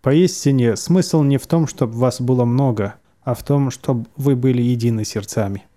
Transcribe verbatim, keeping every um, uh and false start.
Поистине, смысл не в том, чтобы вас было много, а в том, чтобы вы были едины сердцами.